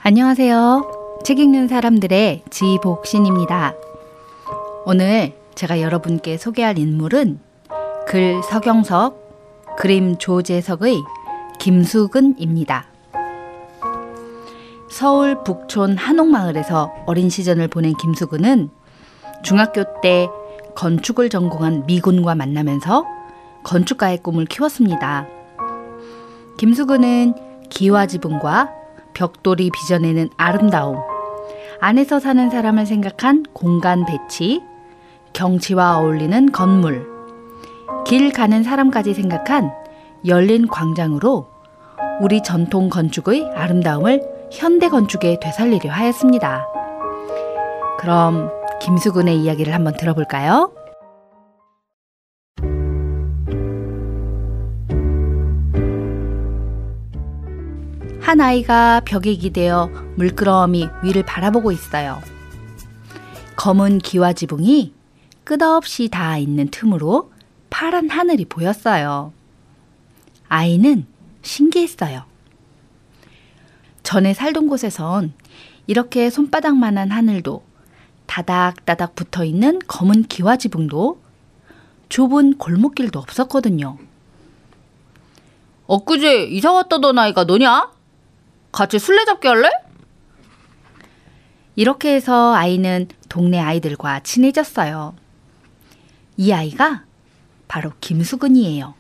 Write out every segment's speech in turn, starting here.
안녕하세요. 책 읽는 사람들의 지복신입니다. 오늘 제가 여러분께 소개할 인물은 글 서경석, 그림 조재석의 김수근입니다. 서울 북촌 한옥마을에서 어린 시절을 보낸 김수근은 중학교 때 건축을 전공한 미군과 만나면서 건축가의 꿈을 키웠습니다. 김수근은 기와지붕과 벽돌이 빚어내는 아름다움, 안에서 사는 사람을 생각한 공간 배치, 경치와 어울리는 건물, 길 가는 사람까지 생각한 열린 광장으로 우리 전통 건축의 아름다움을 현대 건축에 되살리려 하였습니다. 그럼 김수근의 이야기를 한번 들어볼까요? 한 아이가 벽에 기대어 물끄러미 위를 바라보고 있어요. 검은 기와지붕이 끝없이 닿아 있는 틈으로 파란 하늘이 보였어요. 아이는 신기했어요. 전에 살던 곳에선 이렇게 손바닥만한 하늘도 다닥다닥 붙어있는 검은 기와지붕도 좁은 골목길도 없었거든요. 엊그제 이사 왔다던 아이가 너냐? 같이 술래잡기 할래? 이렇게 해서 아이는 동네 아이들과 친해졌어요. 이 아이가 바로 김수근이에요.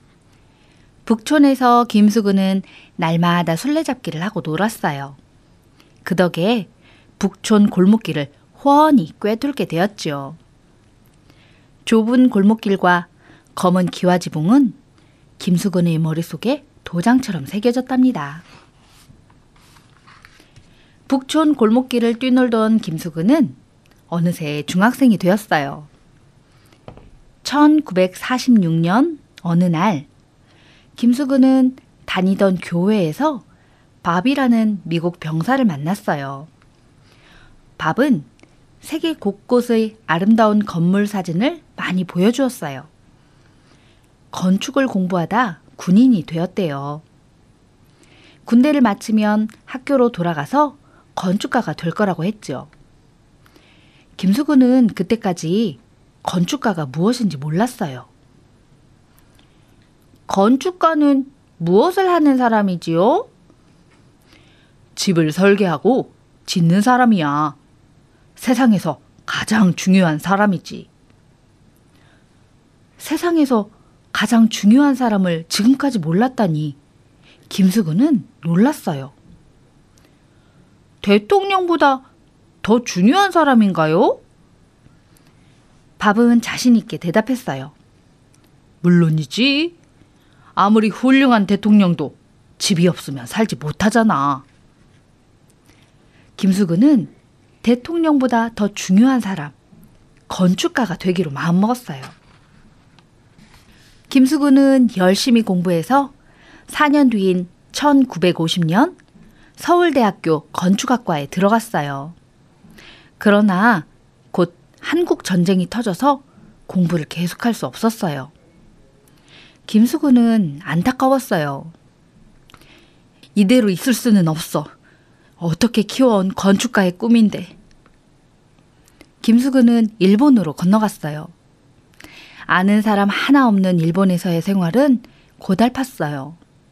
북촌에서 김수근은 날마다 술래잡기를 하고 놀았어요. 그 덕에 북촌 골목길을 훤히 꿰뚫게 되었죠. 좁은 골목길과 검은 기와지붕은 김수근의 머릿속에 도장처럼 새겨졌답니다. 북촌 골목길을 뛰놀던 김수근은 어느새 중학생이 되었어요. 1946년 어느 날 김수근은 다니던 교회에서 밥이라는 미국 병사를 만났어요. 밥은 세계 곳곳의 아름다운 건물 사진을 많이 보여주었어요. 건축을 공부하다 군인이 되었대요. 군대를 마치면 학교로 돌아가서 건축가가 될 거라고 했죠. 김수근은 그때까지 건축가가 무엇인지 몰랐어요. 건축가는 무엇을 하는 사람이지요? 집을 설계하고 짓는 사람이야. 세상에서 가장 중요한 사람이지. 세상에서 가장 중요한 사람을 지금까지 몰랐다니 김수근은 놀랐어요. 대통령보다 더 중요한 사람인가요? 밥은 자신 있게 대답했어요. 물론이지. 아무리 훌륭한 대통령도 집이 없으면 살지 못하잖아. 김수근은 대통령보다 더 중요한 사람, 건축가가 되기로 마음먹었어요. 김수근은 열심히 공부해서 4년 뒤인 1950년 서울대학교 건축학과에 들어갔어요. 그러나 곧 한국 전쟁이 터져서 공부를 계속할 수 없었어요. 김수근은 안타까웠어요. 이대로 있을 수는 없어. 어떻게 키워온 건축가의 꿈인데. 김수근은 일본으로 건너갔어요. 아는 사람 하나 없는 일본에서의 생활은 고달팠어요.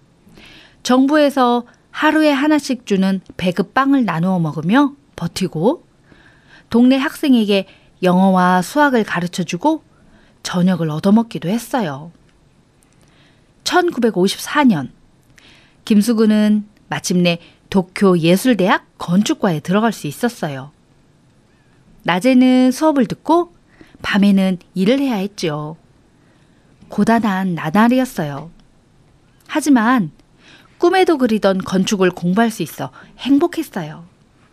정부에서 하루에 하나씩 주는 배급 빵을 나누어 먹으며 버티고 동네 학생에게 영어와 수학을 가르쳐주고 저녁을 얻어먹기도 했어요. 1954년 김수근은 마침내 도쿄 예술대학 건축과에 들어갈 수 있었어요. 낮에는 수업을 듣고 밤에는 일을 해야 했죠. 고단한 나날이었어요. 하지만 꿈에도 그리던 건축을 공부할 수 있어 행복했어요.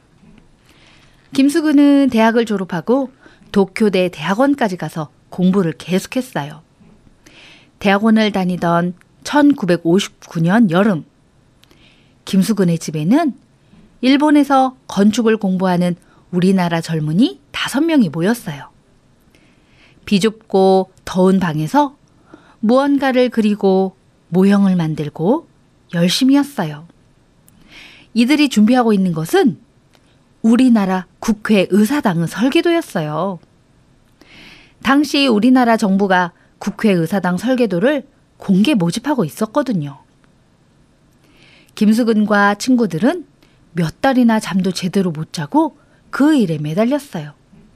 김수근은 대학을 졸업하고 도쿄대 대학원까지 가서 공부를 계속했어요. 대학원을 다니던 1959년 여름, 김수근의 집에는 일본에서 건축을 공부하는 우리나라 젊은이 5명이 모였어요. 비좁고 더운 방에서 무언가를 그리고 모형을 만들고 열심히 했어요. 이들이 준비하고 있는 것은 우리나라 국회 의사당 설계도였어요. 당시 우리나라 정부가 국회 의사당 설계도를 공개 모집하고 있었거든요. 김수근과 친구들은 몇 달이나 잠도 제대로 못 자고 그 일에 매달렸어요.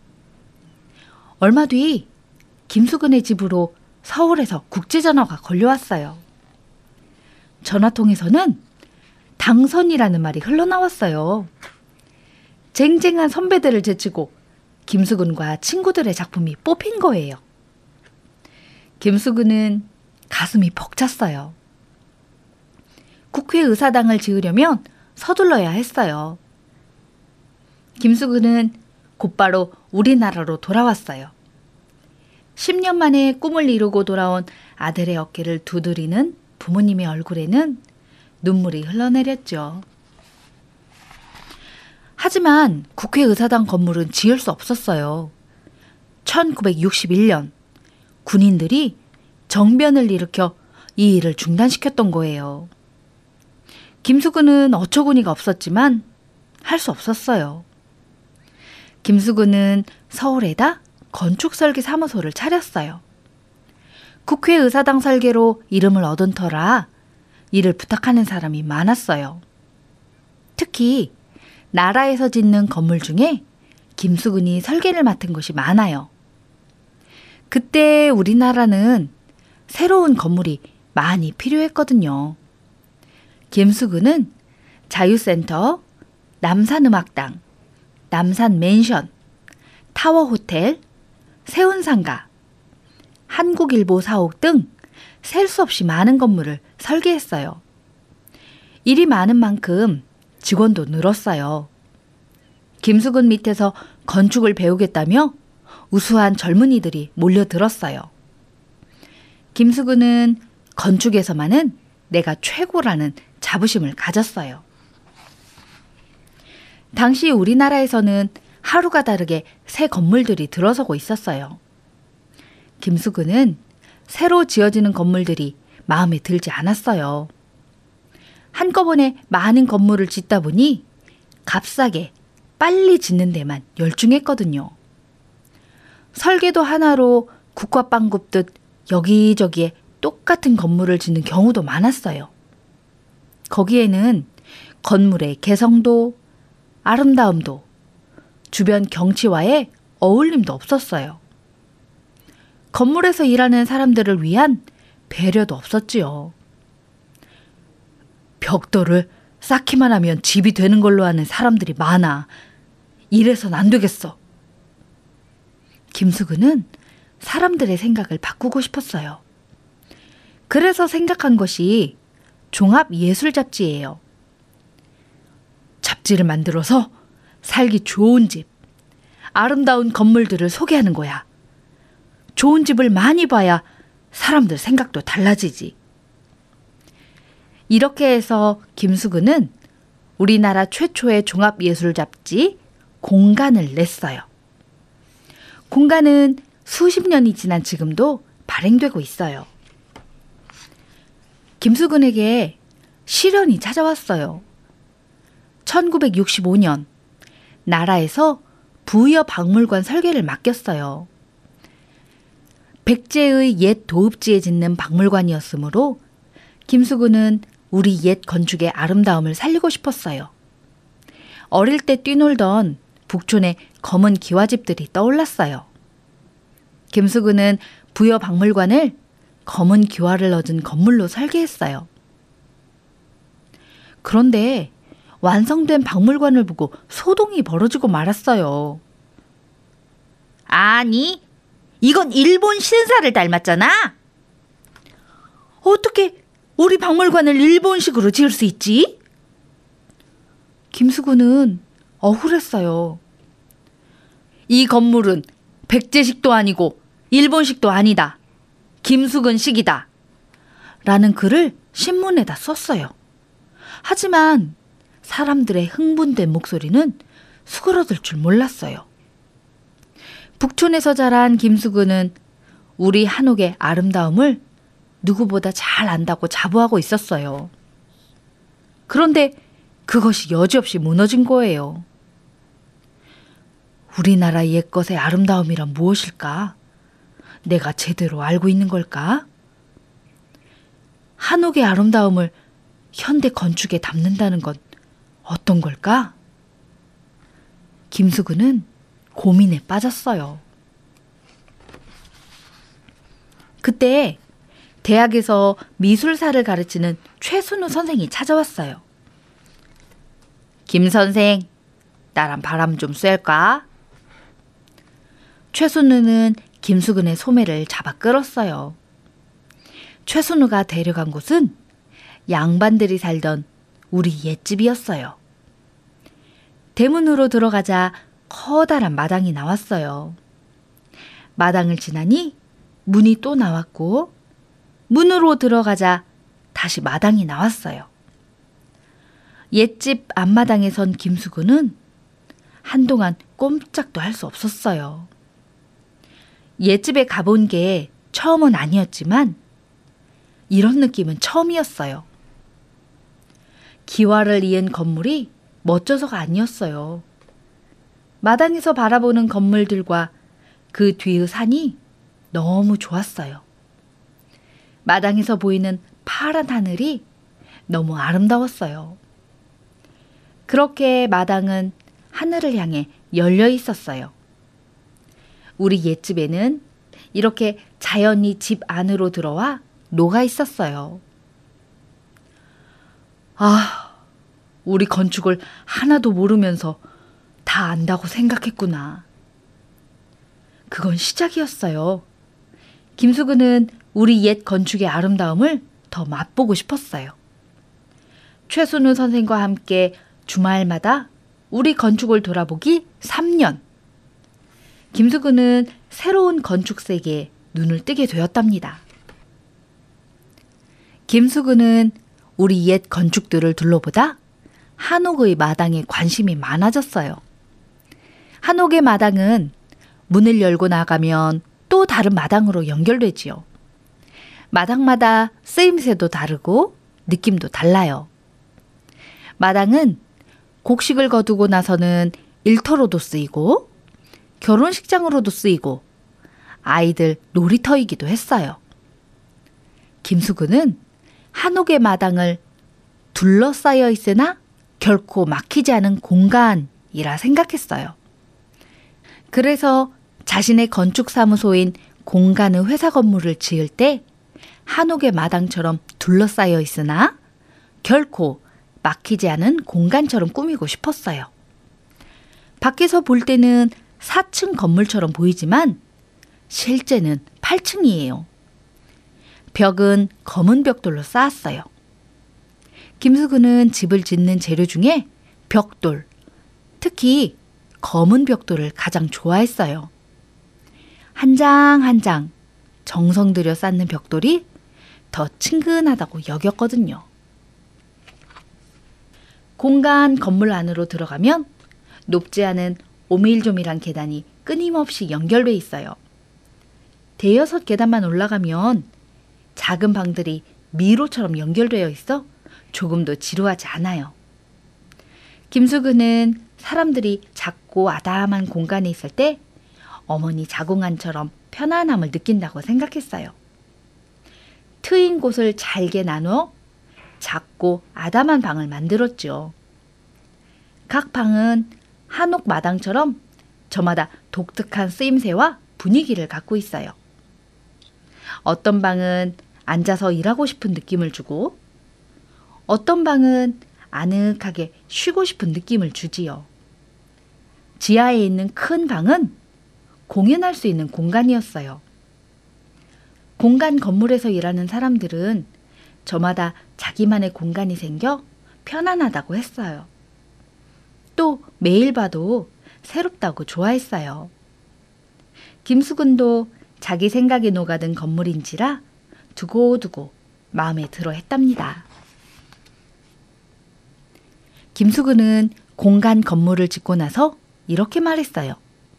얼마 뒤 김수근의 집으로 서울에서 국제전화가 걸려왔어요. 전화통에서는 당선이라는 말이 흘러나왔어요. 쟁쟁한 선배들을 제치고 김수근과 친구들의 작품이 뽑힌 거예요. 김수근은 가슴이 벅찼어요. 국회의사당을 지으려면 서둘러야 했어요. 김수근은 곧바로 우리나라로 돌아왔어요. 10년 만에 꿈을 이루고 돌아온 아들의 어깨를 두드리는 부모님의 얼굴에는 눈물이 흘러내렸죠. 하지만 국회의사당 건물은 지을 수 없었어요. 1961년 군인들이 정변을 일으켜 이 일을 중단시켰던 거예요. 김수근은 어처구니가 없었지만 할 수 없었어요. 김수근은 서울에다 건축설계 사무소를 차렸어요. 국회의사당 설계로 이름을 얻은 터라 이를 부탁하는 사람이 많았어요. 특히 나라에서 짓는 건물 중에 김수근이 설계를 맡은 것이 많아요. 그때 우리나라는 새로운 건물이 많이 필요했거든요. 김수근은 자유센터, 남산음악당, 남산맨션, 타워호텔, 세운상가, 한국일보 사옥 등 셀 수 없이 많은 건물을 설계했어요. 일이 많은 만큼 직원도 늘었어요. 김수근 밑에서 건축을 배우겠다며 우수한 젊은이들이 몰려들었어요. 김수근은 건축에서만은 내가 최고라는 자부심을 가졌어요. 당시 우리나라에서는 하루가 다르게 새 건물들이 들어서고 있었어요. 김수근은 새로 지어지는 건물들이 마음에 들지 않았어요. 한꺼번에 많은 건물을 짓다 보니 값싸게 빨리 짓는 데만 열중했거든요. 설계도 하나로 국화빵 굽듯 여기저기에 똑같은 건물을 짓는 경우도 많았어요. 거기에는 건물의 개성도, 아름다움도, 주변 경치와의 어울림도 없었어요. 건물에서 일하는 사람들을 위한 배려도 없었지요. 벽돌을 쌓기만 하면 집이 되는 걸로 하는 사람들이 많아. 이래선 안 되겠어. 김수근은 사람들의 생각을 바꾸고 싶었어요. 그래서 생각한 것이 종합예술잡지예요. 잡지를 만들어서 살기 좋은 집, 아름다운 건물들을 소개하는 거야. 좋은 집을 많이 봐야 사람들 생각도 달라지지. 이렇게 해서 김수근은 우리나라 최초의 종합예술잡지 공간을 냈어요. 공간은 수십 년이 지난 지금도 발행되고 있어요. 김수근에게 시련이 찾아왔어요. 1965년 나라에서 부여박물관 설계를 맡겼어요. 백제의 옛 도읍지에 짓는 박물관이었으므로 김수근은 우리 옛 건축의 아름다움을 살리고 싶었어요. 어릴 때 뛰놀던 북촌의 검은 기와집들이 떠올랐어요. 김수근은 부여박물관을 검은 기와를 얻은 건물로 설계했어요. 그런데 완성된 박물관을 보고 소동이 벌어지고 말았어요. 아니, 이건 일본 신사를 닮았잖아. 어떻게 우리 박물관을 일본식으로 지을 수 있지? 김수근은 억울했어요. 이 건물은 백제식도 아니고 일본식도 아니다. 김수근식이다. 라는 글을 신문에다 썼어요. 하지만 사람들의 흥분된 목소리는 수그러들 줄 몰랐어요. 북촌에서 자란 김수근은 우리 한옥의 아름다움을 누구보다 잘 안다고 자부하고 있었어요. 그런데 그것이 여지없이 무너진 거예요. 우리나라 옛것의 아름다움이란 무엇일까? 내가 제대로 알고 있는 걸까? 한옥의 아름다움을 현대 건축에 담는다는 건 어떤 걸까? 김수근은 고민에 빠졌어요. 그때 대학에서 미술사를 가르치는 최순우 선생이 찾아왔어요. 김 선생, 나랑 바람 좀 쐴까? 최순우는 김수근의 소매를 잡아 끌었어요. 최순우가 데려간 곳은 양반들이 살던 우리 옛집이었어요. 대문으로 들어가자 커다란 마당이 나왔어요. 마당을 지나니 문이 또 나왔고 문으로 들어가자 다시 마당이 나왔어요. 옛집 앞마당에 선 김수근은 한동안 꼼짝도 할 수 없었어요. 옛집에 가본 게 처음은 아니었지만 이런 느낌은 처음이었어요. 기와를 이은 건물이 멋져서가 아니었어요. 마당에서 바라보는 건물들과 그 뒤의 산이 너무 좋았어요. 마당에서 보이는 파란 하늘이 너무 아름다웠어요. 그렇게 마당은 하늘을 향해 열려 있었어요. 우리 옛집에는 이렇게 자연이 집 안으로 들어와 녹아 있었어요. 아, 우리 건축을 하나도 모르면서 다 안다고 생각했구나. 그건 시작이었어요. 김수근은 우리 옛 건축의 아름다움을 더 맛보고 싶었어요. 최순우 선생과 함께 주말마다 우리 건축을 돌아보기 3년. 김수근은 새로운 건축 세계에 눈을 뜨게 되었답니다. 김수근은 우리 옛 건축들을 둘러보다 한옥의 마당에 관심이 많아졌어요. 한옥의 마당은 문을 열고 나가면 또 다른 마당으로 연결되지요. 마당마다 쓰임새도 다르고 느낌도 달라요. 마당은 곡식을 거두고 나서는 일터로도 쓰이고 결혼식장으로도 쓰이고 아이들 놀이터이기도 했어요. 김수근은 한옥의 마당을 둘러싸여 있으나 결코 막히지 않은 공간이라 생각했어요. 그래서 자신의 건축사무소인 공간의 회사 건물을 지을 때 한옥의 마당처럼 둘러싸여 있으나 결코 막히지 않은 공간처럼 꾸미고 싶었어요. 밖에서 볼 때는 4층 건물처럼 보이지만 실제는 8층이에요. 벽은 검은 벽돌로 쌓았어요. 김수근은 집을 짓는 재료 중에 벽돌, 특히 검은 벽돌을 가장 좋아했어요. 한 장 한 장 정성 들여 쌓는 벽돌이 더 친근하다고 여겼거든요. 공간 건물 안으로 들어가면 높지 않은 오밀조밀한 계단이 끊임없이 연결돼 있어요. 대여섯 계단만 올라가면 작은 방들이 미로처럼 연결되어 있어 조금도 지루하지 않아요. 김수근은 사람들이 작고 아담한 공간에 있을 때 어머니 자궁안처럼 편안함을 느낀다고 생각했어요. 트인 곳을 잘게 나누어 작고 아담한 방을 만들었죠. 각 방은 한옥 마당처럼 저마다 독특한 쓰임새와 분위기를 갖고 있어요. 어떤 방은 앉아서 일하고 싶은 느낌을 주고 어떤 방은 아늑하게 쉬고 싶은 느낌을 주지요. 지하에 있는 큰 방은 공연할 수 있는 공간이었어요. 공간 건물에서 일하는 사람들은 저마다 자기만의 공간이 생겨 편안하다고 했어요. 또 매일 봐도 새롭다고 좋아했어요. 김수근도 자기 생각에 녹아든 건물인지라 두고두고 마음에 들어 했답니다. 김수근은 공간 건물을 짓고 나서 이렇게 말했어요.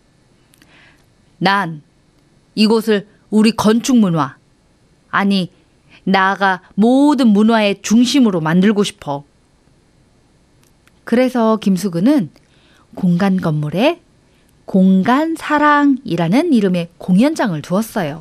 난 이곳을 우리 건축 문화, 아니 나아가 모든 문화의 중심으로 만들고 싶어. 그래서 김수근은 공간 건물에 공간사랑이라는 이름의 공연장을 두었어요.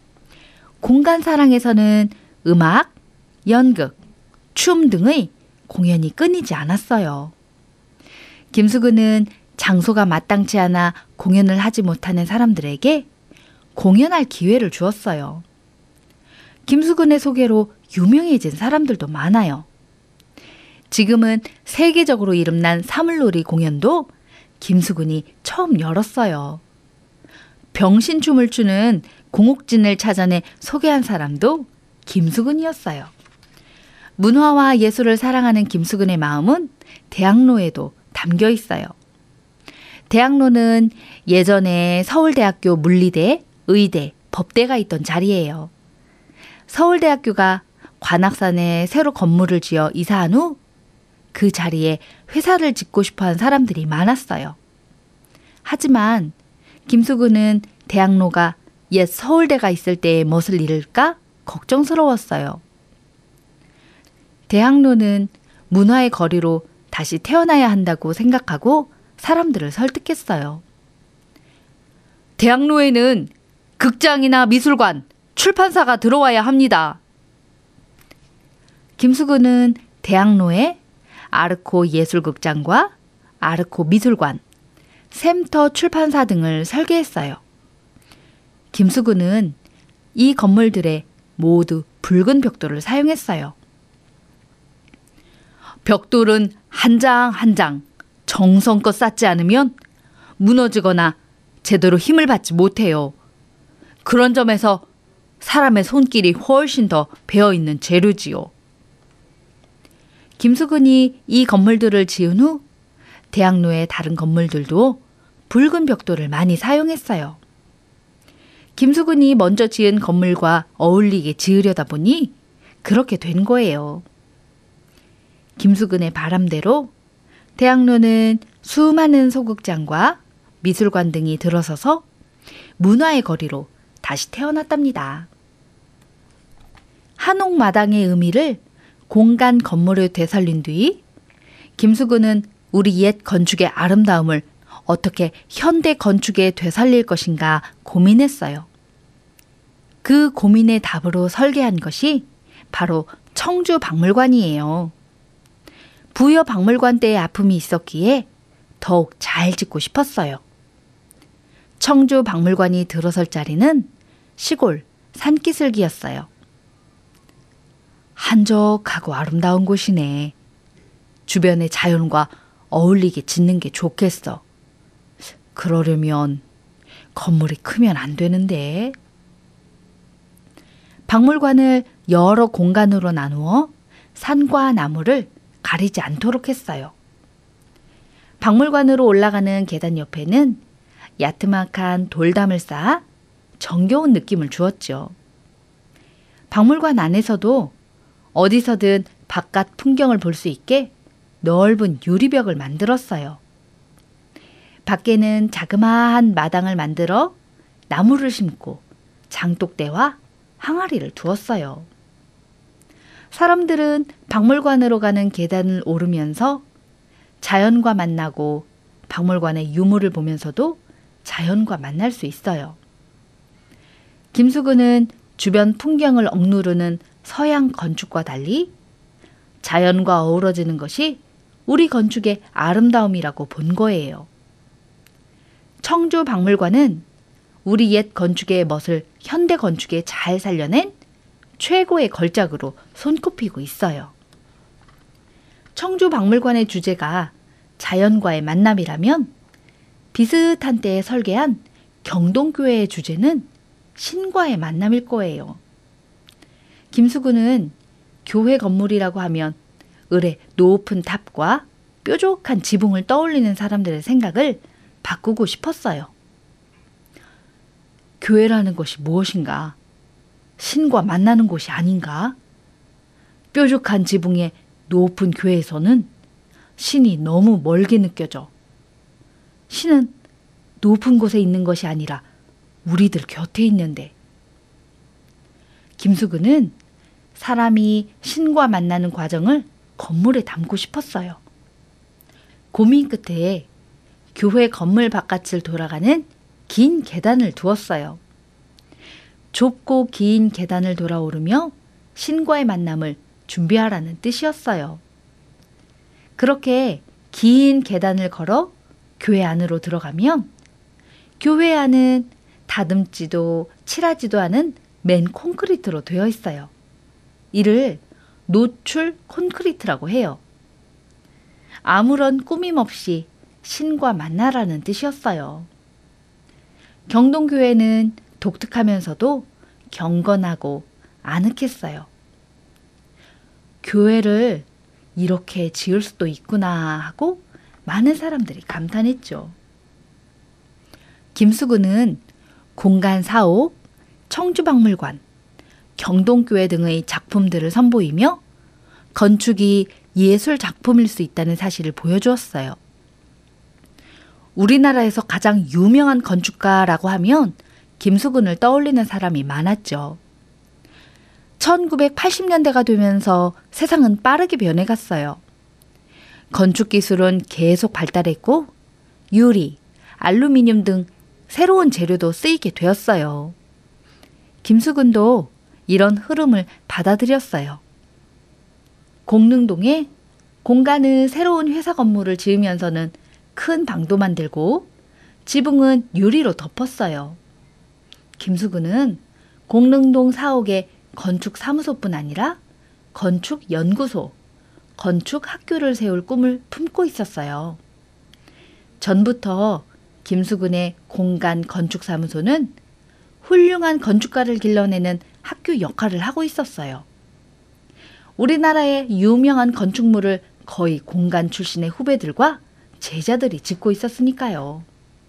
공간사랑에서는 음악, 연극, 춤 등의 공연이 끊이지 않았어요. 김수근은 장소가 마땅치 않아 공연을 하지 못하는 사람들에게 공연할 기회를 주었어요. 김수근의 소개로 유명해진 사람들도 많아요. 지금은 세계적으로 이름난 사물놀이 공연도 김수근이 처음 열었어요. 병신춤을 추는 공옥진을 찾아내 소개한 사람도 김수근이었어요. 문화와 예술을 사랑하는 김수근의 마음은 대학로에도 담겨 있어요. 대학로는 예전에 서울대학교 물리대, 의대, 법대가 있던 자리예요. 서울대학교가 관악산에 새로 건물을 지어 이사한 후 그 자리에 회사를 짓고 싶어한 사람들이 많았어요. 하지만 김수근은 대학로가 옛 서울대가 있을 때의 멋을 잃을까 걱정스러웠어요. 대학로는 문화의 거리로 다시 태어나야 한다고 생각하고 사람들을 설득했어요. 대학로에는 극장이나 미술관, 출판사가 들어와야 합니다. 김수근은 대학로에 아르코 예술극장과 아르코 미술관, 샘터 출판사 등을 설계했어요. 김수근은 이 건물들에 모두 붉은 벽돌을 사용했어요. 벽돌은 한 장 한 장 정성껏 쌓지 않으면 무너지거나 제대로 힘을 받지 못해요. 그런 점에서 사람의 손길이 훨씬 더 배어있는 재료지요. 김수근이 이 건물들을 지은 후 대학로의 다른 건물들도 붉은 벽돌을 많이 사용했어요. 김수근이 먼저 지은 건물과 어울리게 지으려다 보니 그렇게 된 거예요. 김수근의 바람대로 대학로는 수많은 소극장과 미술관 등이 들어서서 문화의 거리로 다시 태어났답니다. 한옥마당의 의미를 공간 건물을 되살린 뒤 김수근은 우리 옛 건축의 아름다움을 어떻게 현대 건축에 되살릴 것인가 고민했어요. 그 고민의 답으로 설계한 것이 바로 청주박물관이에요. 부여박물관 때의 아픔이 있었기에 더욱 잘 짓고 싶었어요. 청주박물관이 들어설 자리는 시골 산기슭이었어요. 한적하고 아름다운 곳이네. 주변의 자연과 어울리게 짓는 게 좋겠어. 그러려면 건물이 크면 안 되는데. 박물관을 여러 공간으로 나누어 산과 나무를 가리지 않도록 했어요. 박물관으로 올라가는 계단 옆에는 야트막한 돌담을 쌓아 정겨운 느낌을 주었죠. 박물관 안에서도 어디서든 바깥 풍경을 볼 수 있게 넓은 유리벽을 만들었어요. 밖에는 자그마한 마당을 만들어 나무를 심고 장독대와 항아리를 두었어요. 사람들은 박물관으로 가는 계단을 오르면서 자연과 만나고 박물관의 유물을 보면서도 자연과 만날 수 있어요. 김수근은 주변 풍경을 억누르는 서양 건축과 달리 자연과 어우러지는 것이 우리 건축의 아름다움이라고 본 거예요. 청주박물관은 우리 옛 건축의 멋을 현대 건축에 잘 살려낸 최고의 걸작으로 손꼽히고 있어요. 청주박물관의 주제가 자연과의 만남이라면 비슷한 때에 설계한 경동교회의 주제는 신과의 만남일 거예요. 김수근은 교회 건물이라고 하면 을의 높은 탑과 뾰족한 지붕을 떠올리는 사람들의 생각을 바꾸고 싶었어요. 교회라는 것이 무엇인가? 신과 만나는 곳이 아닌가? 뾰족한 지붕의 높은 교회에서는 신이 너무 멀게 느껴져. 신은 높은 곳에 있는 것이 아니라 우리들 곁에 있는데. 김수근은 사람이 신과 만나는 과정을 건물에 담고 싶었어요. 고민 끝에 교회 건물 바깥을 돌아가는 긴 계단을 두었어요. 좁고 긴 계단을 돌아오르며 신과의 만남을 준비하라는 뜻이었어요. 그렇게 긴 계단을 걸어 교회 안으로 들어가면 교회 안은 다듬지도 칠하지도 않은 맨 콘크리트로 되어 있어요. 이를 노출 콘크리트라고 해요. 아무런 꾸밈 없이 신과 만나라는 뜻이었어요. 경동교회는 독특하면서도 경건하고 아늑했어요. 교회를 이렇게 지을 수도 있구나 하고 많은 사람들이 감탄했죠. 김수근은 공간 사옥, 청주박물관, 경동교회 등의 작품들을 선보이며 건축이 예술 작품일 수 있다는 사실을 보여주었어요. 우리나라에서 가장 유명한 건축가라고 하면 김수근을 떠올리는 사람이 많았죠. 1980년대가 되면서 세상은 빠르게 변해갔어요. 건축 기술은 계속 발달했고 유리, 알루미늄 등 새로운 재료도 쓰이게 되었어요. 김수근도 이런 흐름을 받아들였어요. 공릉동에 공간은 새로운 회사 건물을 지으면서는 큰 방도 만들고 지붕은 유리로 덮었어요. 김수근은 공릉동 사옥의 건축사무소뿐 아니라 건축연구소, 건축학교를 세울 꿈을 품고 있었어요. 전부터 김수근의 공간 건축사무소는 훌륭한 건축가를 길러내는 학교 역할을 하고 있었어요. 우리나라의 유명한 건축물을 거의 공간 출신의 후배들과 제자들이 짓고 있었으니까요.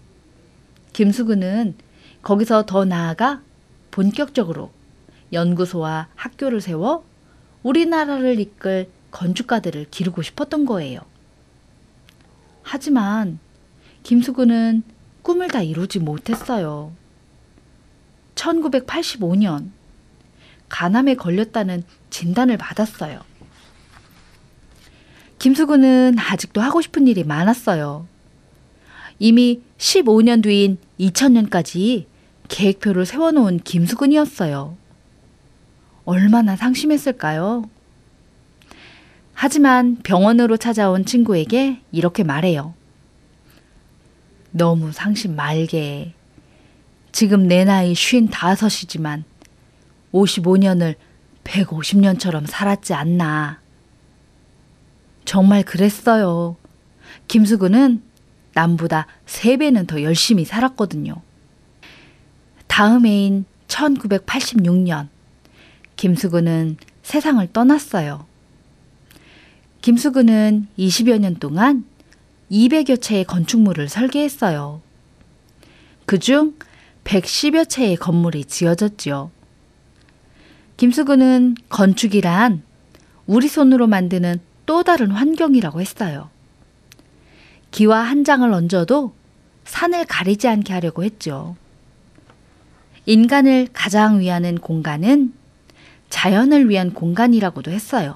김수근은 거기서 더 나아가 본격적으로 연구소와 학교를 세워 우리나라를 이끌 건축가들을 기르고 싶었던 거예요. 하지만 김수근은 꿈을 다 이루지 못했어요. 1985년 간암에 걸렸다는 진단을 받았어요. 김수근은 아직도 하고 싶은 일이 많았어요. 이미 15년 뒤인 2000년까지 계획표를 세워놓은 김수근이었어요. 얼마나 상심했을까요? 하지만 병원으로 찾아온 친구에게 이렇게 말해요. 너무 상심 말게. 지금 내 나이 55이지만 55년을 150년처럼 살았지 않나. 정말 그랬어요. 김수근은 남보다 3배는 더 열심히 살았거든요. 다음 해인 1986년 김수근은 세상을 떠났어요. 김수근은 20여 년 동안 200여 채의 건축물을 설계했어요. 그중 110여 채의 건물이 지어졌지요. 김수근은 건축이란 우리 손으로 만드는 또 다른 환경이라고 했어요. 기와 한 장을 얹어도 산을 가리지 않게 하려고 했죠. 인간을 가장 위하는 공간은 자연을 위한 공간이라고도 했어요.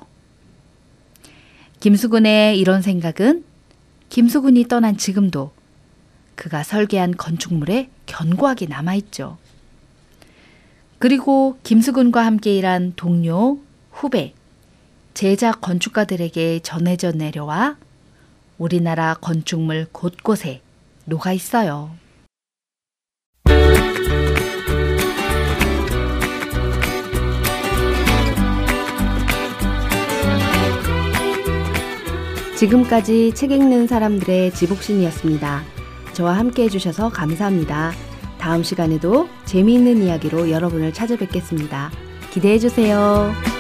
김수근의 이런 생각은 김수근이 떠난 지금도 그가 설계한 건축물에 견고하게 남아있죠. 그리고 김수근과 함께 일한 동료, 후배, 제자 건축가들에게 전해져 내려와 우리나라 건축물 곳곳에 녹아 있어요. 지금까지 책 읽는 사람들의 지복신이었습니다. 저와 함께 해주셔서 감사합니다. 다음 시간에도 재미있는 이야기로 여러분을 찾아뵙겠습니다. 기대해주세요.